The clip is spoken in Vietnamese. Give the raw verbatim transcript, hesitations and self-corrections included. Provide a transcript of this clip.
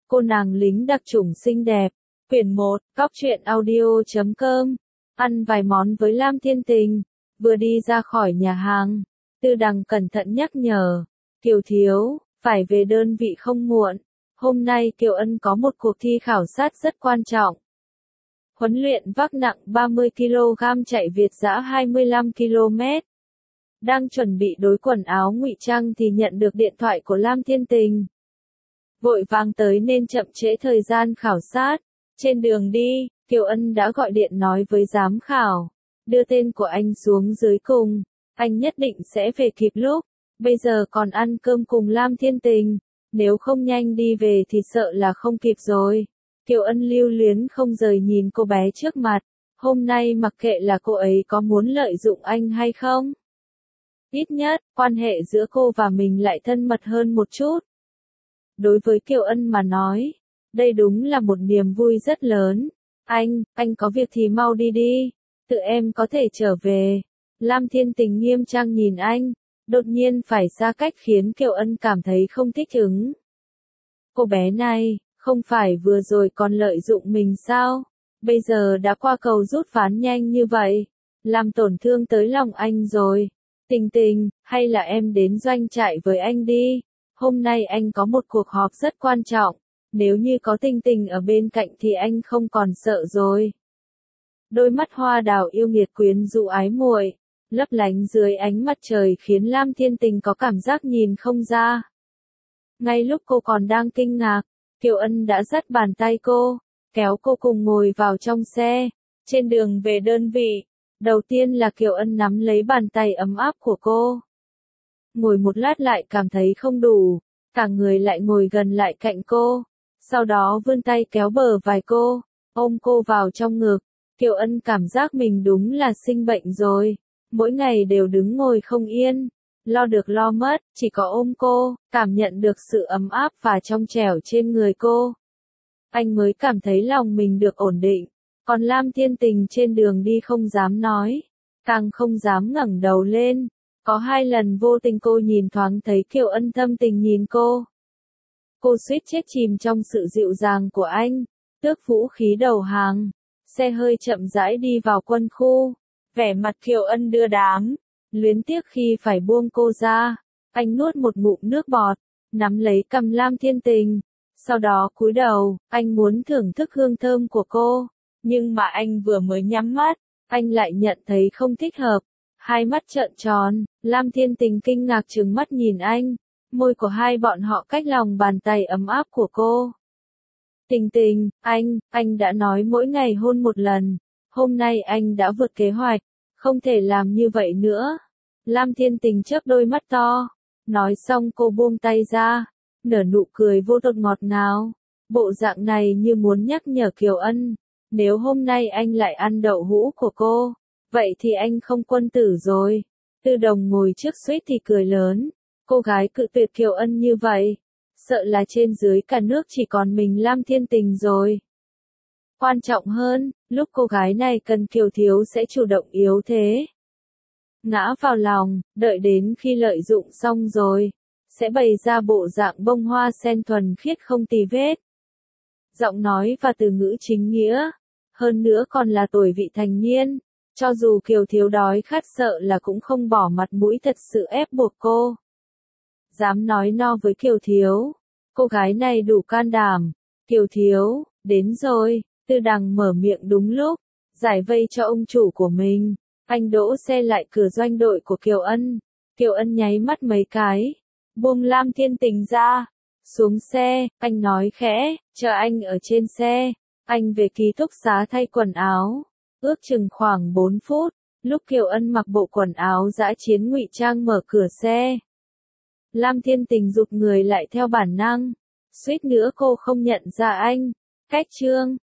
Cô nàng lính đặc chủng xinh đẹp. Quyển một, Cóc truyện audio chấm com. Ăn vài món với Lam Thiên Tình. Vừa đi ra khỏi nhà hàng, Tư Đằng cẩn thận nhắc nhở. Kiều thiếu, phải về đơn vị không muộn. Hôm nay Kiều Ân có một cuộc thi khảo sát rất quan trọng. Huấn luyện vác nặng ba mươi ki lô gam chạy Việt dã hai mươi lăm ki lô mét. Đang chuẩn bị đối quần áo ngụy trang thì nhận được điện thoại của Lam Thiên Tình. Vội vàng tới nên chậm trễ thời gian khảo sát. Trên đường đi, Kiều Ân đã gọi điện nói với giám khảo. Đưa tên của anh xuống dưới cùng. Anh nhất định sẽ về kịp lúc. Bây giờ còn ăn cơm cùng Lam Thiên Tình. Nếu không nhanh đi về thì sợ là không kịp rồi. Kiều Ân lưu luyến không rời nhìn cô bé trước mặt. Hôm nay mặc kệ là cô ấy có muốn lợi dụng anh hay không. Ít nhất, quan hệ giữa cô và mình lại thân mật hơn một chút. Đối với Kiều Ân mà nói, đây đúng là một niềm vui rất lớn. Anh, anh có việc thì mau đi đi. Tự em có thể trở về. Lam Thiên Tình nghiêm trang nhìn anh. Đột nhiên phải xa cách khiến Kiều Ân cảm thấy không thích ứng. Cô bé này, không phải vừa rồi còn lợi dụng mình sao? Bây giờ đã qua cầu rút ván nhanh như vậy. Làm tổn thương tới lòng anh rồi. Tình Tình, hay là em đến doanh trại với anh đi. Hôm nay anh có một cuộc họp rất quan trọng. Nếu như có Tình Tình ở bên cạnh thì anh không còn sợ rồi. Đôi mắt hoa đào yêu nghiệt quyến rũ ái muội, lấp lánh dưới ánh mặt trời khiến Lam Thiên Tình có cảm giác nhìn không ra. Ngay lúc cô còn đang kinh ngạc, Kiều Ân đã dắt bàn tay cô, kéo cô cùng ngồi vào trong xe. Trên đường về đơn vị, đầu tiên là Kiều Ân nắm lấy bàn tay ấm áp của cô. Ngồi một lát lại cảm thấy không đủ, cả người lại ngồi gần lại cạnh cô. Sau đó vươn tay kéo bờ vai cô, ôm cô vào trong ngực. Kiều Ân cảm giác mình đúng là sinh bệnh rồi. Mỗi ngày đều đứng ngồi không yên, lo được lo mất, chỉ có ôm cô, cảm nhận được sự ấm áp và trong trẻo trên người cô. Anh mới cảm thấy lòng mình được ổn định, còn Lam Thiên Tình trên đường đi không dám nói, càng không dám ngẩng đầu lên. Có hai lần vô tình cô nhìn thoáng thấy Kiều Ân thâm tình nhìn cô. Cô suýt chết chìm trong sự dịu dàng của anh, tước vũ khí đầu hàng. Xe hơi chậm rãi đi vào quân khu. Vẻ mặt Kiều Ân đưa đám, luyến tiếc khi phải buông cô ra. Anh nuốt một ngụm nước bọt, nắm lấy cằm Lam Thiên Tình. Sau đó cúi đầu, anh muốn thưởng thức hương thơm của cô. Nhưng mà anh vừa mới nhắm mắt, anh lại nhận thấy không thích hợp. Hai mắt trợn tròn, Lam Thiên Tình kinh ngạc trừng mắt nhìn anh. Môi của hai bọn họ cách lòng bàn tay ấm áp của cô. Tình Tình, anh, anh đã nói mỗi ngày hôn một lần. Hôm nay anh đã vượt kế hoạch, không thể làm như vậy nữa. Lam Thiên Tình chớp đôi mắt to. Nói xong cô buông tay ra, nở nụ cười vô tội ngọt ngào. Bộ dạng này như muốn nhắc nhở Kiều Ân. Nếu hôm nay anh lại ăn đậu hũ của cô, vậy thì anh không quân tử rồi. Tư Đồng ngồi trước suýt thì cười lớn. Cô gái cự tuyệt Kiều Ân như vậy, sợ là trên dưới cả nước chỉ còn mình Lam Thiên Tình rồi. Quan trọng hơn, lúc cô gái này cần Kiều thiếu sẽ chủ động yếu thế. Ngã vào lòng, đợi đến khi lợi dụng xong rồi, sẽ bày ra bộ dạng bông hoa sen thuần khiết không tì vết. Giọng nói và từ ngữ chính nghĩa, hơn nữa còn là tuổi vị thành niên, cho dù Kiều thiếu đói khát sợ là cũng không bỏ mặt mũi thật sự ép buộc cô. Dám nói no với Kiều thiếu, cô gái này đủ can đảm. Kiều thiếu, đến rồi. Tư Đằng mở miệng đúng lúc, giải vây cho ông chủ của mình. Anh đỗ xe lại cửa doanh đội của Kiều Ân. Kiều Ân nháy mắt mấy cái, buông Lam Thiên Tình ra. Xuống xe, anh nói khẽ, chờ anh ở trên xe. Anh về ký túc xá thay quần áo. Ước chừng khoảng bốn phút, lúc Kiều Ân mặc bộ quần áo dã chiến ngụy trang mở cửa xe. Lam Thiên Tình rụt người lại theo bản năng. Suýt nữa cô không nhận ra anh. Cách trương,